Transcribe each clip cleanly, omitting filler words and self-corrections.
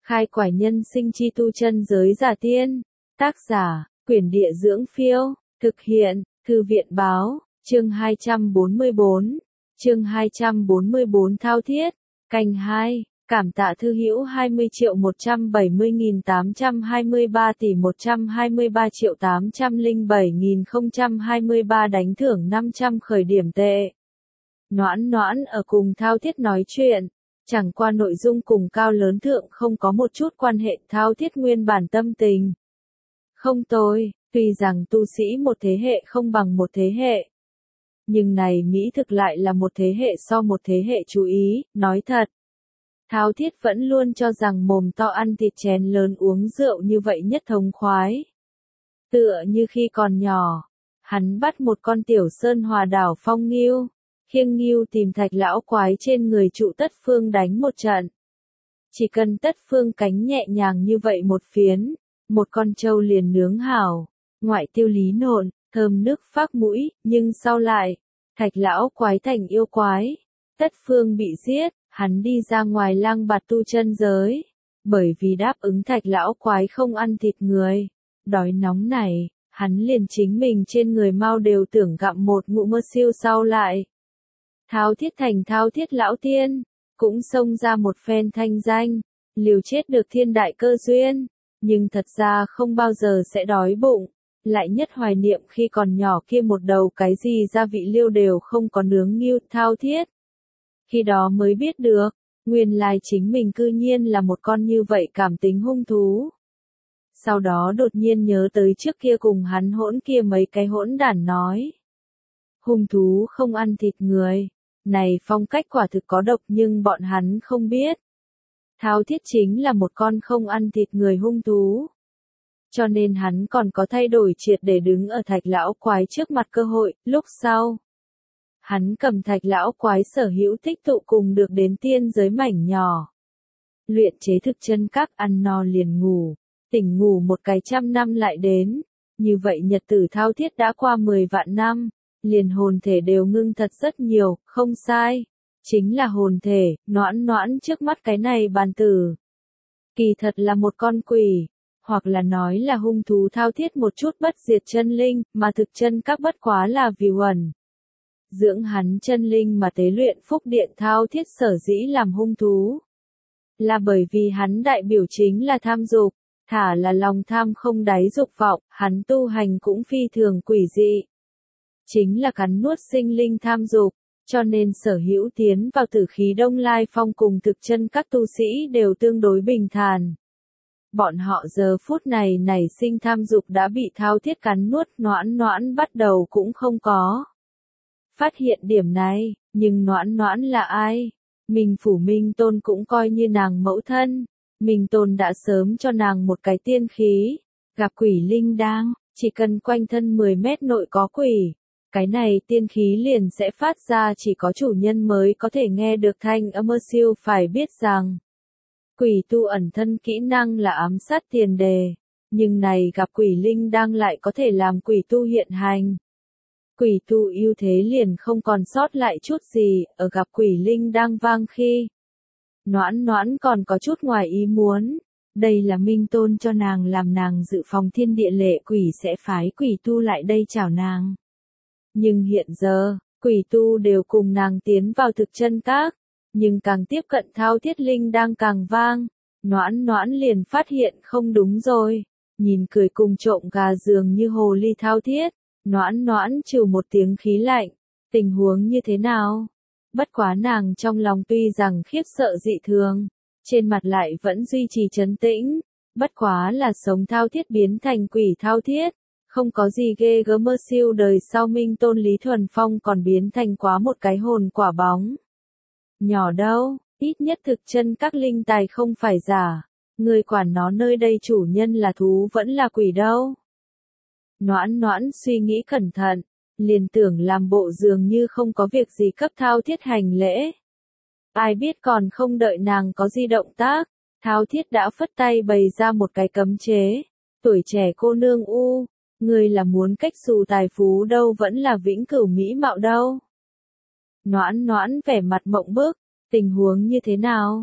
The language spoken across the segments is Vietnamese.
Khai quải nhân sinh chi tu chân giới giả tiên. Tác giả, Quyển Địa Dưỡng Phiêu. Thực hiện, Thư viện Báo. Chương 244. Chương 244 thao thiết. Canh 2. Cảm tạ thư hữu 20.170.823 tỷ 123.807.023 đánh thưởng 500 khởi điểm tệ. Noãn Noãn ở cùng Thao Thiết nói chuyện. Chẳng qua nội dung cùng Cao Lớn Thượng không có một chút quan hệ. Thao Thiết nguyên bản tâm tình không tồi, tuy rằng tu sĩ một thế hệ không bằng một thế hệ. Nhưng này Mỹ thực lại là một thế hệ so một thế hệ chú ý, nói thật. Thao Thiết vẫn luôn cho rằng mồm to ăn thịt chén lớn uống rượu như vậy nhất thống khoái. Tựa như khi còn nhỏ, hắn bắt một con tiểu sơn hòa đảo phong ngưu, khiêng ngưu tìm Thạch lão quái trên người trụ Tất Phương đánh một trận. Chỉ cần Tất Phương cánh nhẹ nhàng như vậy một phiến, một con trâu liền nướng hảo, ngoại tiêu lý nộn, thơm nước phác mũi, nhưng sau lại, Thạch lão quái thành yêu quái, Tất Phương bị giết, hắn đi ra ngoài lang bạt tu chân giới, bởi vì đáp ứng Thạch lão quái không ăn thịt người, đói nóng này, hắn liền chính mình trên người mau đều tưởng gặm một ngụm mơ siêu sau lại. Thao Thiết thành Thao Thiết lão tiên, cũng xông ra một phen thanh danh, liều chết được thiên đại cơ duyên, nhưng thật ra không bao giờ sẽ đói bụng, lại nhất hoài niệm khi còn nhỏ kia một đầu cái gì gia vị liêu đều không có nướng ngưu. Thao Thiết khi đó mới biết được, nguyên lai chính mình cư nhiên là một con như vậy cảm tính hung thú. Sau đó đột nhiên nhớ tới trước kia cùng hắn hỗn kia mấy cái hỗn đản nói. Hung thú không ăn thịt người, này phong cách quả thực có độc nhưng bọn hắn không biết. Thao Thiết chính là một con không ăn thịt người hung thú. Cho nên hắn còn có thay đổi triệt để đứng ở Thạch lão quái trước mặt cơ hội. Lúc sau, hắn cầm Thạch lão quái sở hữu tích tụ cùng được đến tiên giới mảnh nhỏ. Luyện chế thực chân các, ăn no liền ngủ, tỉnh ngủ một cái 100 năm lại đến. Như vậy nhật tử Thao Thiết đã qua 10 vạn năm, liền hồn thể đều ngưng thật rất nhiều, không sai. Chính là hồn thể, Noãn Noãn trước mắt cái này bàn tử. Kỳ thật là một con quỷ, hoặc là nói là hung thú. Thao Thiết một chút bất diệt chân linh, mà thực chân các bất quá là vì uẩn dưỡng hắn chân linh mà tế luyện phúc điện. Thao Thiết sở dĩ làm hung thú, là bởi vì hắn đại biểu chính là tham dục, thả là lòng tham không đáy dục vọng, hắn tu hành cũng phi thường quỷ dị. Chính là cắn nuốt sinh linh tham dục, cho nên sở hữu tiến vào tử khí Đông Lai Phong cùng thực chân các tu sĩ đều tương đối bình thản. Bọn họ giờ phút này nảy sinh tham dục đã bị Thao Thiết cắn nuốt. Noãn Noãn bắt đầu cũng không có phát hiện điểm này, nhưng Noãn Noãn là ai? Minh Phủ Minh Tôn cũng coi như nàng mẫu thân. Minh Tôn đã sớm cho nàng một cái tiên khí, gặp quỷ linh đang, chỉ cần quanh thân 10 mét nội có quỷ, cái này tiên khí liền sẽ phát ra, chỉ có chủ nhân mới có thể nghe được thanh âm. Siêu phải biết rằng, quỷ tu ẩn thân kỹ năng là ám sát tiền đề, nhưng này gặp quỷ linh đang lại có thể làm quỷ tu hiện hành. Quỷ tu ưu thế liền không còn sót lại chút gì, ở gặp quỷ linh đang vang khi. Noãn Noãn còn có chút ngoài ý muốn, đây là Minh Tôn cho nàng làm nàng dự phòng thiên địa lệ quỷ sẽ phái quỷ tu lại đây chào nàng. Nhưng hiện giờ, quỷ tu đều cùng nàng tiến vào thực chân các, nhưng càng tiếp cận Thao Thiết linh đang càng vang. Noãn Noãn liền phát hiện không đúng rồi, nhìn cười cùng trộm gà dường như hồ ly Thao Thiết. Noãn Noãn trừ một tiếng khí lạnh, tình huống như thế nào? Bất quá nàng trong lòng tuy rằng khiếp sợ dị thường, trên mặt lại vẫn duy trì trấn tĩnh. Bất quá là sống Thao Thiết biến thành quỷ Thao Thiết, không có gì ghê gớm. Siêu đời sau Minh Tôn Lý Thuần Phong còn biến thành quá một cái hồn quả bóng nhỏ đâu, ít nhất thực chân các linh tài không phải giả, người quản nó nơi đây chủ nhân là thú vẫn là quỷ đâu. Noãn Noãn suy nghĩ cẩn thận, liền tưởng làm bộ dường như không có việc gì cấp Thao Thiết hành lễ. Ai biết còn không đợi nàng có gì động tác, Thao Thiết đã phất tay bày ra một cái cấm chế. Tuổi trẻ cô nương u, người là muốn cách xù tài phú đâu vẫn là vĩnh cửu mỹ mạo đâu? Noãn Noãn vẻ mặt mộng bức, tình huống như thế nào?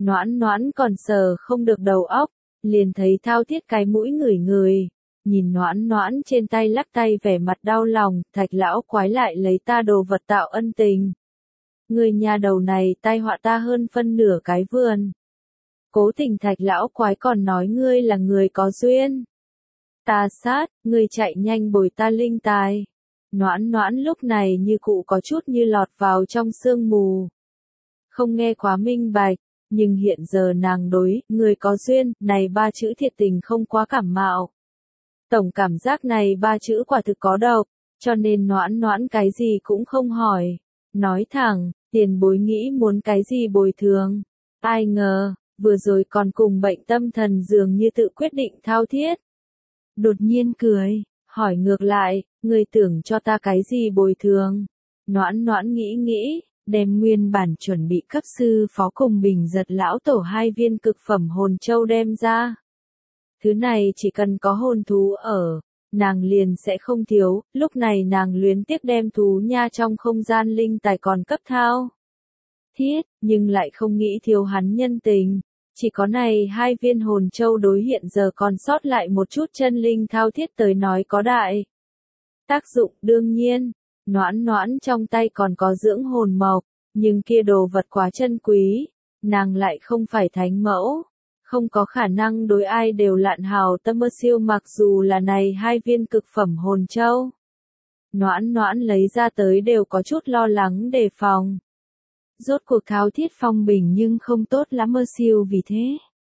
Noãn noãn còn sờ không được đầu óc, liền thấy Thao Thiết cái mũi ngửi ngửi. Nhìn noãn noãn trên tay lắc tay vẻ mặt đau lòng, Thạch lão quái lại lấy ta đồ vật tạo ân tình. Người nhà đầu này tai họa ta hơn phân nửa cái vườn. Cố tình Thạch lão quái còn nói ngươi là người có duyên. Ta sát, ngươi chạy nhanh bồi ta linh tài. Noãn noãn lúc này như cụ có chút như lọt vào trong sương mù. Không nghe quá minh bạch, nhưng hiện giờ nàng đối, người có duyên, này ba chữ thiệt tình không quá cảm mạo. Tổng cảm giác này ba chữ quả thực có độc, cho nên noãn noãn cái gì cũng không hỏi. Nói thẳng, tiền bối nghĩ muốn cái gì bồi thường. Ai ngờ, vừa rồi còn cùng bệnh tâm thần dường như tự quyết định Thao Thiết. Đột nhiên cười, hỏi ngược lại, người tưởng cho ta cái gì bồi thường. Noãn noãn nghĩ, đem nguyên bản chuẩn bị cấp sư phó cùng Bình Giật lão tổ 2 viên cực phẩm hồn châu đem ra. Thứ này chỉ cần có hồn thú ở, nàng liền sẽ không thiếu, lúc này nàng luyến tiếc đem thú nha trong không gian linh tài còn cấp Thao Thiết, nhưng lại không nghĩ thiếu hắn nhân tình. Chỉ có này 2 viên hồn châu đối hiện giờ còn sót lại một chút chân linh Thao Thiết tới nói có đại tác dụng. Đương nhiên, noãn noãn trong tay còn có dưỡng hồn mộc, nhưng kia đồ vật quá chân quý, nàng lại không phải thánh mẫu, không có khả năng đối ai đều lạn hào tâm mơ siêu mặc dù là này 2 viên cực phẩm hồn châu. Noãn noãn lấy ra tới đều có chút lo lắng đề phòng. Rốt cuộc Thao Thiết phong bình nhưng không tốt lắm mơ siêu vì thế.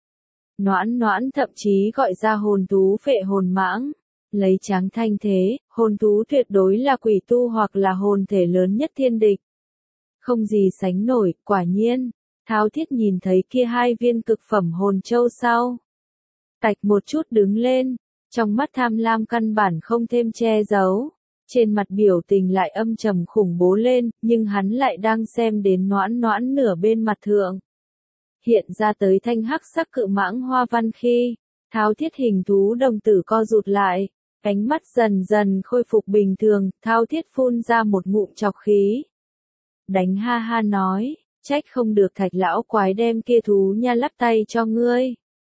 Noãn noãn thậm chí gọi ra hồn thú phệ hồn mãng. Lấy tráng thanh thế, hồn thú tuyệt đối là quỷ tu hoặc là hồn thể lớn nhất thiên địch. Không gì sánh nổi, quả nhiên. Thao Thiết nhìn thấy kia 2 viên cực phẩm hồn châu sau. Tạch một chút đứng lên, trong mắt tham lam căn bản không thêm che giấu. Trên mặt biểu tình lại âm trầm khủng bố lên, nhưng hắn lại đang xem đến noãn noãn nửa bên mặt thượng. Hiện ra tới thanh hắc sắc cự mãng hoa văn khi, Thao Thiết hình thú đồng tử co rụt lại, ánh mắt dần dần khôi phục bình thường, Thao Thiết phun ra một ngụm chọc khí. Đánh ha ha nói, trách không được Thạch lão quái đem kia thú nha lắp tay cho ngươi.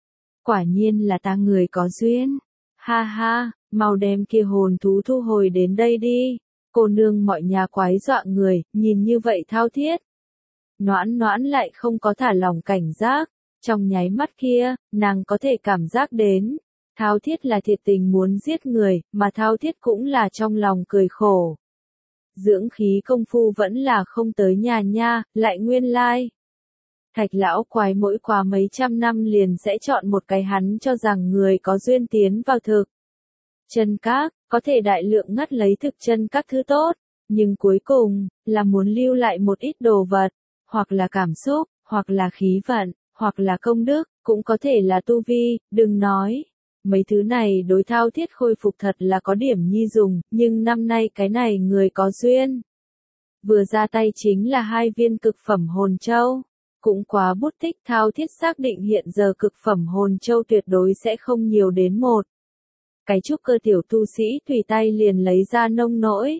Quả nhiên là ta người có duyên. Ha ha, mau đem kia hồn thú thu hồi đến đây đi. Cô nương mọi nhà quái dọa người, nhìn như vậy Thao Thiết. Noãn noãn lại không có thả lòng cảnh giác. Trong nháy mắt kia, nàng có thể cảm giác đến. Thao Thiết là thiệt tình muốn giết người, mà Thao Thiết cũng là trong lòng cười khổ. Dưỡng khí công phu vẫn là không tới nhà nha, lại nguyên lai. Thạch lão quái mỗi qua mấy trăm năm liền sẽ chọn một cái hắn cho rằng người có duyên tiến vào thực. Chân các, có thể đại lượng ngắt lấy thực chân các thứ tốt, nhưng cuối cùng, là muốn lưu lại một ít đồ vật, hoặc là cảm xúc, hoặc là khí vận, hoặc là công đức, cũng có thể là tu vi, đừng nói. Mấy thứ này đối Thao Thiết khôi phục thật là có điểm nhi dùng, nhưng năm nay cái này người có duyên. Vừa ra tay chính là 2 viên cực phẩm hồn châu. Cũng quá bút tích Thao Thiết xác định hiện giờ cực phẩm hồn châu tuyệt đối sẽ không nhiều đến một. Cái trúc cơ tiểu tu sĩ tùy tay liền lấy ra nông nỗi.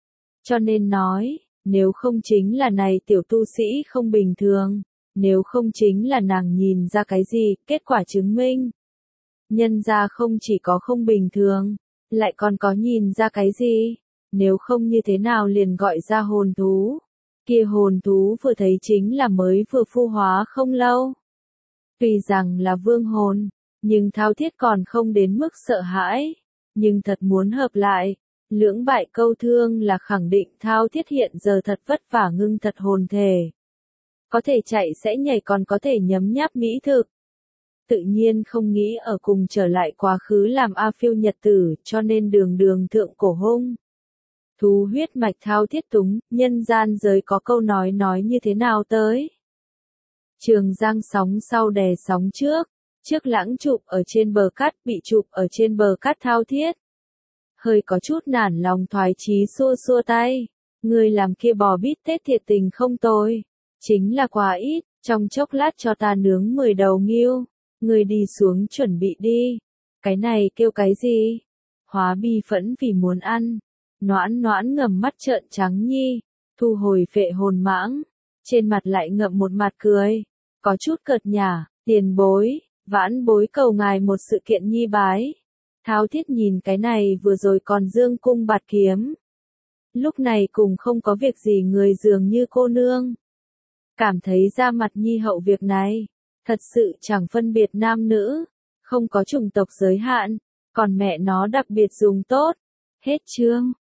Cho nên nói, nếu không chính là này tiểu tu sĩ không bình thường, nếu không chính là nàng nhìn ra cái gì, kết quả chứng minh. Nhân ra không chỉ có không bình thường, lại còn có nhìn ra cái gì, nếu không như thế nào liền gọi ra hồn thú. Kia hồn thú vừa thấy chính là mới vừa phu hóa không lâu. Tuy rằng là vương hồn, nhưng Thao Thiết còn không đến mức sợ hãi, nhưng thật muốn hợp lại. Lưỡng bại câu thương là khẳng định Thao Thiết hiện giờ thật vất vả ngưng thật hồn thể. Có thể chạy sẽ nhảy còn có thể nhấm nháp mỹ thực. Tự nhiên không nghĩ ở cùng trở lại quá khứ làm A Phiêu nhật tử, cho nên đường đường thượng cổ hung. Thú huyết mạch Thao Thiết túng, nhân gian giới có câu nói như thế nào tới. Trường giang sóng sau đè sóng trước lãng chụp ở trên bờ cát bị chụp ở trên bờ cát Thao Thiết. Hơi có chút nản lòng thoái chí xua xua tay, người làm kia bò bít tết thiệt tình không tồi, chính là quá ít, trong chốc lát cho ta nướng 10 đầu nghêu, người đi xuống chuẩn bị đi, cái này kêu cái gì? Hóa bi phẫn vì muốn ăn. Noãn noãn ngầm mắt trợn trắng nhi, thu hồi phệ hồn mãng, trên mặt lại ngậm một mặt cười. có chút cợt nhả, tiền bối, vãn bối cầu ngài một sự kiện nhi bái. Thao thiết nhìn cái này vừa rồi còn dương cung bạt kiếm. Lúc này cùng không có việc gì người dường như cô nương. Cảm thấy ra mặt nhi hậu việc này, thật sự chẳng phân biệt nam nữ, không có chủng tộc giới hạn, còn mẹ nó đặc biệt dùng tốt. Hết chương.